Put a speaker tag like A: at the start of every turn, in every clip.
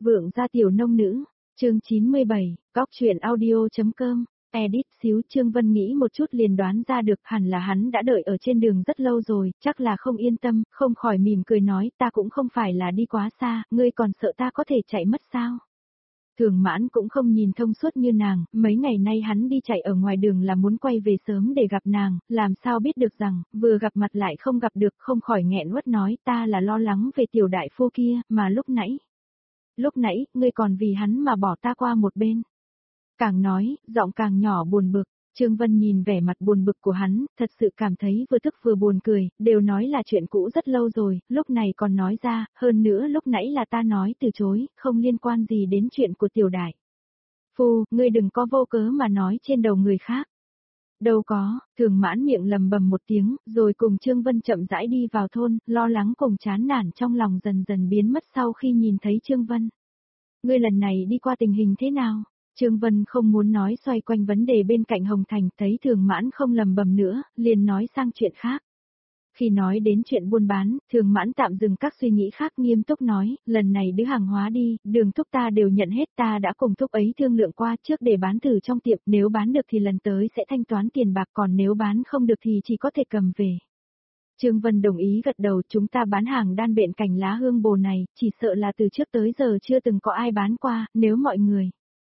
A: Vượng gia tiểu nông nữ, chương 97, góc truyện audio.com, edit xíu. Trương Vân nghĩ một chút liền đoán ra được hẳn là hắn đã đợi ở trên đường rất lâu rồi, chắc là không yên tâm, không khỏi mỉm cười nói ta cũng không phải là đi quá xa, ngươi còn sợ ta có thể chạy mất sao? Thường Mãn cũng không nhìn thông suốt như nàng, mấy ngày nay hắn đi chạy ở ngoài đường là muốn quay về sớm để gặp nàng, làm sao biết được rằng, vừa gặp mặt lại không gặp được, không khỏi nghẹn uất nói ta là lo lắng về tiểu đại phu kia, mà lúc nãy, ngươi còn vì hắn mà bỏ ta qua một bên. Càng nói, giọng càng nhỏ buồn bực, Trương Vân nhìn vẻ mặt buồn bực của hắn, thật sự cảm thấy vừa tức vừa buồn cười, đều nói là chuyện cũ rất lâu rồi, lúc này còn nói ra, hơn nữa lúc nãy là ta nói từ chối, không liên quan gì đến chuyện của tiểu đại phu, ngươi đừng có vô cớ mà nói trên đầu người khác. Đâu có, Thường Mãn miệng lầm bầm một tiếng, rồi cùng Trương Vân chậm rãi đi vào thôn, lo lắng cùng chán nản trong lòng dần dần biến mất sau khi nhìn thấy Trương Vân. Ngươi lần này đi qua tình hình thế nào? Trương Vân không muốn nói xoay quanh vấn đề bên cạnh Hồng Thành, thấy Thường Mãn không lầm bầm nữa, liền nói sang chuyện khác. Khi nói đến chuyện buôn bán, Thường Mãn tạm dừng các suy nghĩ khác nghiêm túc nói, lần này đưa hàng hóa đi, đường thúc ta đều nhận hết, ta đã cùng thúc ấy thương lượng qua trước để bán thử trong tiệm, nếu bán được thì lần tới sẽ thanh toán tiền bạc, còn nếu bán không được thì chỉ có thể cầm về. Trương Vân đồng ý gật đầu, chúng ta bán hàng đan bện cành lá hương bồ này, chỉ sợ là từ trước tới giờ chưa từng có ai bán qua, nếu mọi người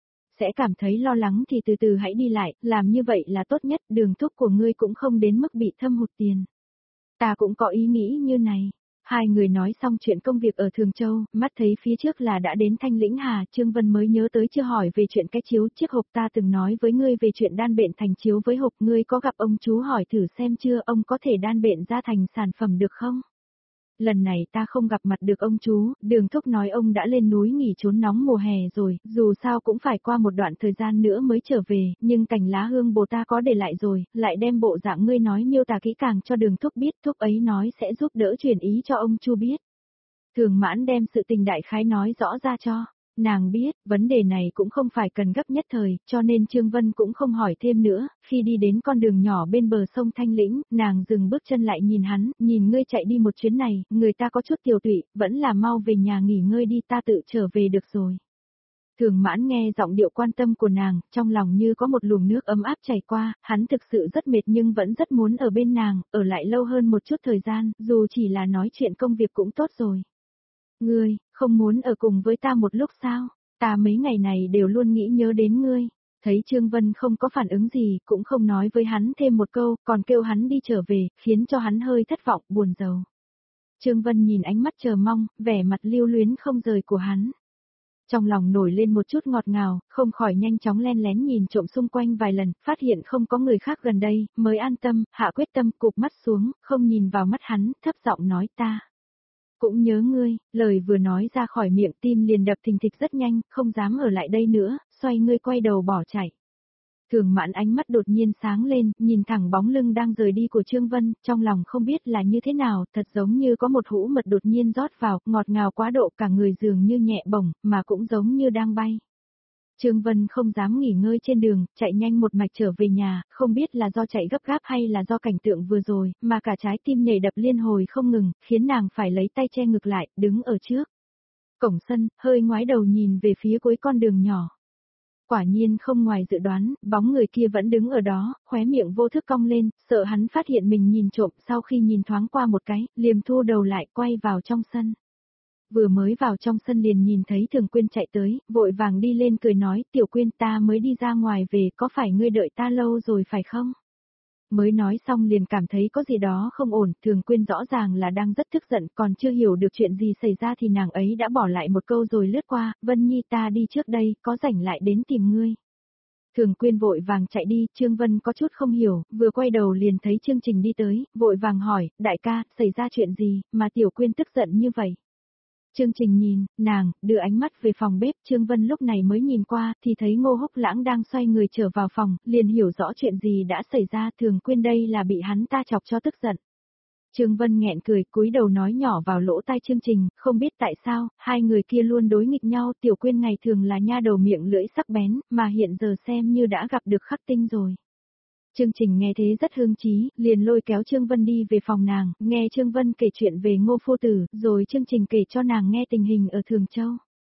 A: sẽ cảm thấy lo lắng thì từ từ hãy đi lại, làm như vậy là tốt nhất, đường thúc của ngươi cũng không đến mức bị thâm hụt tiền. Ta cũng có ý nghĩ như này. Hai người nói xong chuyện công việc ở Thường Châu, mắt thấy phía trước là đã đến Thanh Lĩnh Hà, Trương Vân mới nhớ tới chưa hỏi về chuyện cái chiếu chiếc hộp ta từng nói với ngươi về chuyện đan bện thành chiếu với hộp, ngươi có gặp ông chú hỏi thử xem chưa, ông có thể đan bện ra thành sản phẩm được không? Lần này ta không gặp mặt được ông chú, đường thúc nói ông đã lên núi nghỉ trốn nóng mùa hè rồi, dù sao cũng phải qua một đoạn thời gian nữa mới trở về, nhưng cành lá hương bồ ta có để lại rồi, lại đem bộ dạng ngươi nói miêu tả kỹ càng cho đường thúc biết, thúc ấy nói sẽ giúp đỡ truyền ý cho ông chú biết. Thường Mãn đem sự tình đại khái nói rõ ra cho nàng biết, vấn đề này cũng không phải cần gấp nhất thời, cho nên Trương Vân cũng không hỏi thêm nữa, khi đi đến con đường nhỏ bên bờ sông Thanh Lĩnh, nàng dừng bước chân lại nhìn hắn, nhìn ngươi chạy đi một chuyến này, người ta có chút tiểu tụy, vẫn là mau về nhà nghỉ ngơi đi, ta tự trở về được rồi. Thường Mãn nghe giọng điệu quan tâm của nàng, trong lòng như có một luồng nước ấm áp chảy qua, hắn thực sự rất mệt nhưng vẫn rất muốn ở bên nàng, ở lại lâu hơn một chút thời gian, dù chỉ là nói chuyện công việc cũng tốt rồi. Ngươi, không muốn ở cùng với ta một lúc sao? Ta mấy ngày này đều luôn nghĩ nhớ đến ngươi. Thấy Trương Vân không có phản ứng gì, cũng không nói với hắn thêm một câu, còn kêu hắn đi trở về, khiến cho hắn hơi thất vọng, buồn rầu. Trương Vân nhìn ánh mắt chờ mong, vẻ mặt lưu luyến không rời của hắn. Trong lòng nổi lên một chút ngọt ngào, không khỏi nhanh chóng len lén nhìn trộm xung quanh vài lần, phát hiện không có người khác gần đây, mới an tâm, hạ quyết tâm cụp mắt xuống, không nhìn vào mắt hắn, thấp giọng nói ta cũng nhớ ngươi, lời vừa nói ra khỏi miệng tim liền đập thình thịch rất nhanh, không dám ở lại đây nữa, xoay ngươi quay đầu bỏ chạy. Thường Mãn ánh mắt đột nhiên sáng lên, nhìn thẳng bóng lưng đang rời đi của Trương Vân, trong lòng không biết là như thế nào, thật giống như có một hũ mật đột nhiên rót vào, ngọt ngào quá độ cả người dường như nhẹ bổng, mà cũng giống như đang bay. Trương Vân không dám nghỉ ngơi trên đường, chạy nhanh một mạch trở về nhà, không biết là do chạy gấp gáp hay là do cảnh tượng vừa rồi, mà cả trái tim nhảy đập liên hồi không ngừng, khiến nàng phải lấy tay che ngực lại, đứng ở trước cổng sân, hơi ngoái đầu nhìn về phía cuối con đường nhỏ. Quả nhiên không ngoài dự đoán, bóng người kia vẫn đứng ở đó, khóe miệng vô thức cong lên, sợ hắn phát hiện mình nhìn trộm, sau khi nhìn thoáng qua một cái, liềm thu đầu lại quay vào trong sân. Vừa mới vào trong sân liền nhìn thấy Thường Quyên chạy tới, vội vàng đi lên cười nói, Tiểu Quyên ta mới đi ra ngoài về, có phải ngươi đợi ta lâu rồi phải không? Mới nói xong liền cảm thấy có gì đó không ổn, Thường Quyên rõ ràng là đang rất tức giận, còn chưa hiểu được chuyện gì xảy ra thì nàng ấy đã bỏ lại một câu rồi lướt qua, Vân Nhi ta đi trước đây, có rảnh lại đến tìm ngươi. Thường Quyên vội vàng chạy đi, Trương Vân có chút không hiểu, vừa quay đầu liền thấy Trương Trình đi tới, vội vàng hỏi, đại ca, xảy ra chuyện gì, mà Tiểu Quyên tức giận như vậy? Trương Trình nhìn, nàng, đưa ánh mắt về phòng bếp, Trương Vân lúc này mới nhìn qua, thì thấy Ngô Húc Lãng đang xoay người trở vào phòng, liền hiểu rõ chuyện gì đã xảy ra, Thường Quyên đây là bị hắn ta chọc cho tức giận. Trương Vân nghẹn cười, cúi đầu nói nhỏ vào lỗ tai Trương Trình, không biết tại sao, hai người kia luôn đối nghịch nhau, Tiểu Quyên ngày thường là nha đầu miệng lưỡi sắc bén, mà hiện giờ xem như đã gặp được khắc tinh rồi. Trương Trình nghe thế rất hứng chí, liền lôi kéo Trương Vân đi về phòng nàng, nghe Trương Vân kể chuyện về Ngô phu tử, rồi Trương Trình kể cho nàng nghe tình hình ở Thường Châu.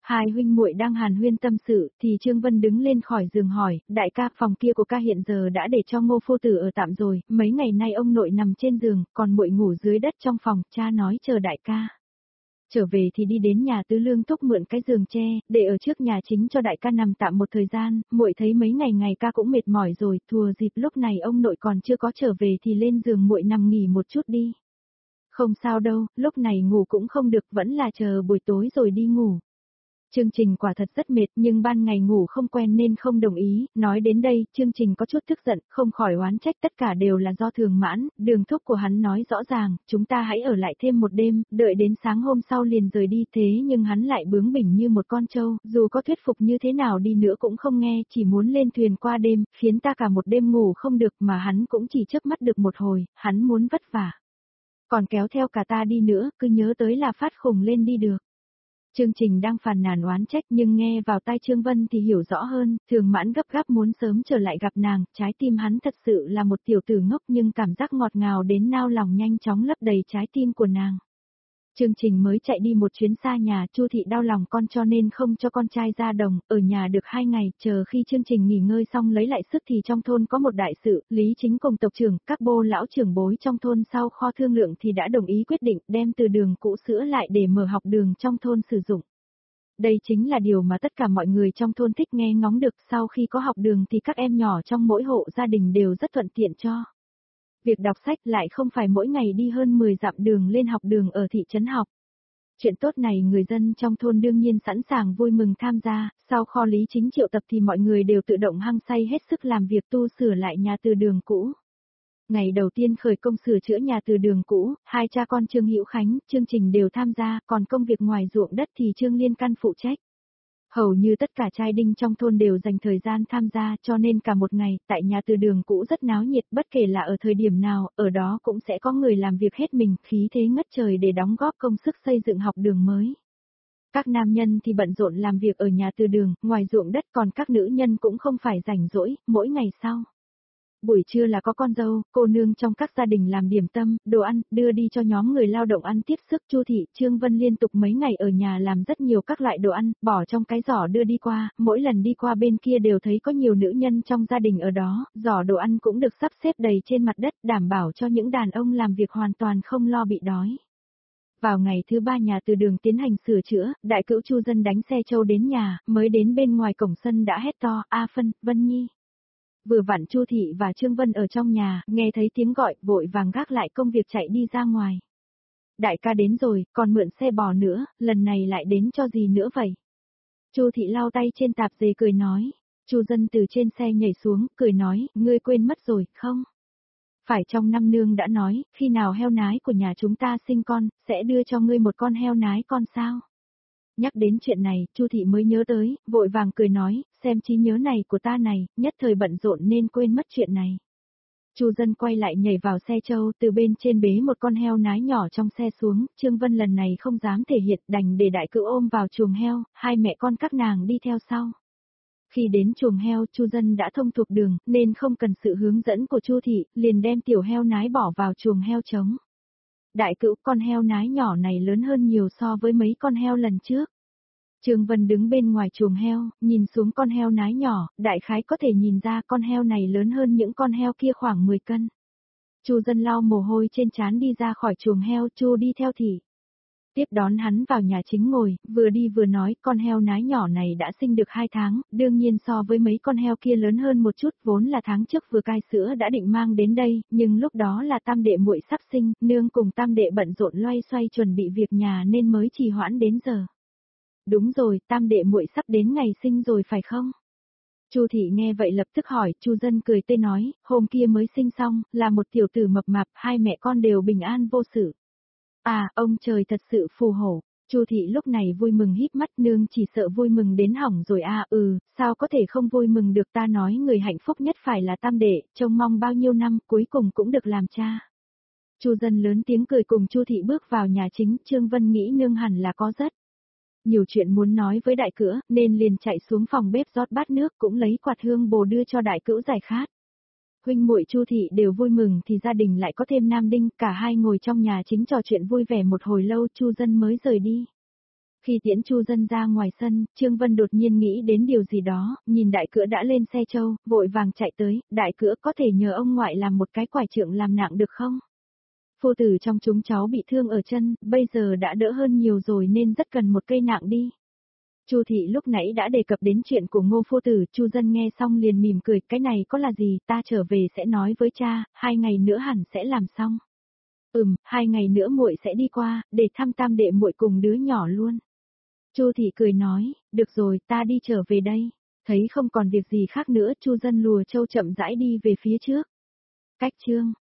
A: Hai huynh muội đang hàn huyên tâm sự, thì Trương Vân đứng lên khỏi giường hỏi, đại ca, phòng kia của ca hiện giờ đã để cho Ngô phu tử ở tạm rồi, mấy ngày nay ông nội nằm trên giường, còn muội ngủ dưới đất trong phòng, cha nói chờ đại ca. Trở về thì đi đến nhà Tứ Lương Túc mượn cái giường tre, để ở trước nhà chính cho đại ca nằm tạm một thời gian, muội thấy mấy ngày ca cũng mệt mỏi rồi, thùa dịp lúc này ông nội còn chưa có trở về thì lên giường muội nằm nghỉ một chút đi. Không sao đâu, lúc này ngủ cũng không được, vẫn là chờ buổi tối rồi đi ngủ. Chương Trình quả thật rất mệt nhưng ban ngày ngủ không quen nên không đồng ý, nói đến đây, Chương Trình có chút tức giận, không khỏi oán trách tất cả đều là do Thường Mãn, Đường thúc của hắn nói rõ ràng, chúng ta hãy ở lại thêm một đêm, đợi đến sáng hôm sau liền rời đi, thế nhưng hắn lại bướng bỉnh như một con trâu, dù có thuyết phục như thế nào đi nữa cũng không nghe, chỉ muốn lên thuyền qua đêm, khiến ta cả một đêm ngủ không được mà hắn cũng chỉ chớp mắt được một hồi, hắn muốn vất vả. Còn kéo theo cả ta đi nữa, cứ nhớ tới là phát khùng lên đi được. Chương Trình đang phàn nàn oán trách nhưng nghe vào tai Trương Vân thì hiểu rõ hơn, Thường Mãn gấp gáp muốn sớm trở lại gặp nàng, trái tim hắn thật sự là một tiểu tử ngốc nhưng cảm giác ngọt ngào đến nao lòng nhanh chóng lấp đầy trái tim của nàng. Chương Trình mới chạy đi một chuyến xa nhà, Chu thị đau lòng con cho nên không cho con trai ra đồng, ở nhà được 2 ngày, chờ khi Chương Trình nghỉ ngơi xong lấy lại sức thì trong thôn có một đại sự, Lý Chính cùng tộc trưởng, các bô lão trưởng bối trong thôn sau kho thương lượng thì đã đồng ý quyết định đem từ đường cũ sửa lại để mở học đường trong thôn sử dụng. Đây chính là điều mà tất cả mọi người trong thôn thích nghe ngóng được, sau khi có học đường thì các em nhỏ trong mỗi hộ gia đình đều rất thuận tiện cho. Việc đọc sách lại không phải mỗi ngày đi hơn 10 dặm đường lên học đường ở thị trấn học. Chuyện tốt này người dân trong thôn đương nhiên sẵn sàng vui mừng tham gia, sau kho Lý Chính triệu tập thì mọi người đều tự động hăng say hết sức làm việc tu sửa lại nhà từ đường cũ. Ngày đầu tiên khởi công sửa chữa nhà từ đường cũ, hai cha con Trương Hữu Khánh, Chương Trình đều tham gia, còn công việc ngoài ruộng đất thì Trương Liên Căn phụ trách. Hầu như tất cả trai đinh trong thôn đều dành thời gian tham gia cho nên cả một ngày, tại nhà từ đường cũ rất náo nhiệt, bất kể là ở thời điểm nào, ở đó cũng sẽ có người làm việc hết mình, khí thế ngất trời để đóng góp công sức xây dựng học đường mới. Các nam nhân thì bận rộn làm việc ở nhà từ đường, ngoài ruộng đất, còn các nữ nhân cũng không phải rảnh rỗi, mỗi ngày sau. Buổi trưa là có con dâu, cô nương trong các gia đình làm điểm tâm, đồ ăn, đưa đi cho nhóm người lao động ăn tiếp sức. Chu thị, Trương Vân liên tục mấy ngày ở nhà làm rất nhiều các loại đồ ăn, bỏ trong cái giỏ đưa đi qua, mỗi lần đi qua bên kia đều thấy có nhiều nữ nhân trong gia đình ở đó, giỏ đồ ăn cũng được sắp xếp đầy trên mặt đất, đảm bảo cho những đàn ông làm việc hoàn toàn không lo bị đói. Vào ngày thứ 3 nhà từ đường tiến hành sửa chữa, đại cữu Chu Dân đánh xe trâu đến nhà, mới đến bên ngoài cổng sân đã hét to, A Phân, Vân Nhi. Vừa vặn Chu thị và Trương Vân ở trong nhà, nghe thấy tiếng gọi, vội vàng gác lại công việc chạy đi ra ngoài. Đại ca đến rồi, còn mượn xe bò nữa, lần này lại đến cho gì nữa vậy? Chu thị lau tay trên tạp dề cười nói. Chu Dân từ trên xe nhảy xuống, cười nói, ngươi quên mất rồi, không? Phải trong năm nương đã nói, khi nào heo nái của nhà chúng ta sinh con, sẽ đưa cho ngươi một con heo nái con sao? Nhắc đến chuyện này, Chu thị mới nhớ tới, vội vàng cười nói, xem trí nhớ này của ta này, nhất thời bận rộn nên quên mất chuyện này. Chu Dân quay lại nhảy vào xe trâu, từ bên trên bế một con heo nái nhỏ trong xe xuống, Trương Vân lần này không dám thể hiện, đành để đại cữu ôm vào chuồng heo, hai mẹ con các nàng đi theo sau. Khi đến chuồng heo, Chu Dân đã thông thuộc đường, nên không cần sự hướng dẫn của Chu thị, liền đem tiểu heo nái bỏ vào chuồng heo trống. Đại cữu, con heo nái nhỏ này lớn hơn nhiều so với mấy con heo lần trước. Trương Vân đứng bên ngoài chuồng heo, nhìn xuống con heo nái nhỏ, đại khái có thể nhìn ra con heo này lớn hơn những con heo kia khoảng 10 cân. Chu Dân lau mồ hôi trên trán đi ra khỏi chuồng heo, Chu đi theo thị. Tiếp đón hắn vào nhà chính ngồi, vừa đi vừa nói, con heo nái nhỏ này đã sinh được 2 tháng, đương nhiên so với mấy con heo kia lớn hơn một chút, vốn là tháng trước vừa cai sữa đã định mang đến đây, nhưng lúc đó là tam đệ muội sắp sinh, nương cùng tam đệ bận rộn loay xoay chuẩn bị việc nhà nên mới trì hoãn đến giờ. Đúng rồi, tam đệ muội sắp đến ngày sinh rồi phải không? Chu thị nghe vậy lập tức hỏi, Chu Dân cười tươi nói, hôm kia mới sinh xong, là một tiểu tử mập mạp, hai mẹ con đều bình an vô sự. À, ông trời thật sự phù hộ. Chu thị lúc này vui mừng híp mắt, nương chỉ sợ vui mừng đến hỏng rồi à, sao có thể không vui mừng được, ta nói người hạnh phúc nhất phải là tam đệ, trông mong bao nhiêu năm cuối cùng cũng được làm cha. Chu Dân lớn tiếng cười cùng Chu thị bước vào nhà chính, Trương Vân nghĩ nương hẳn là có rất nhiều chuyện muốn nói với đại cữu, nên liền chạy xuống phòng bếp rót bát nước, cũng lấy quạt hương bồ đưa cho đại cữu giải khát. Huynh muội Chu thị đều vui mừng thì gia đình lại có thêm nam đinh, cả hai ngồi trong nhà chính trò chuyện vui vẻ một hồi lâu, Chu Dân mới rời đi. Khi tiễn Chu Dân ra ngoài sân, Trương Vân đột nhiên nghĩ đến điều gì đó, nhìn đại cữu đã lên xe trâu, vội vàng chạy tới, đại cữu có thể nhờ ông ngoại làm một cái quải trượng làm nạng được không? Phu tử trong chúng cháu bị thương ở chân, bây giờ đã đỡ hơn nhiều rồi nên rất cần một cây nạng đi. Chu thị lúc nãy đã đề cập đến chuyện của Ngô phu tử, Chu Dân nghe xong liền mỉm cười, cái này có là gì, ta trở về sẽ nói với cha, 2 ngày nữa hẳn sẽ làm xong. 2 ngày nữa muội sẽ đi qua, để thăm tam đệ muội cùng đứa nhỏ luôn. Chu thị cười nói, được rồi, ta đi trở về đây. Thấy không còn việc gì khác nữa, Chu Dân lùa châu chậm rãi đi về phía trước. Cách chương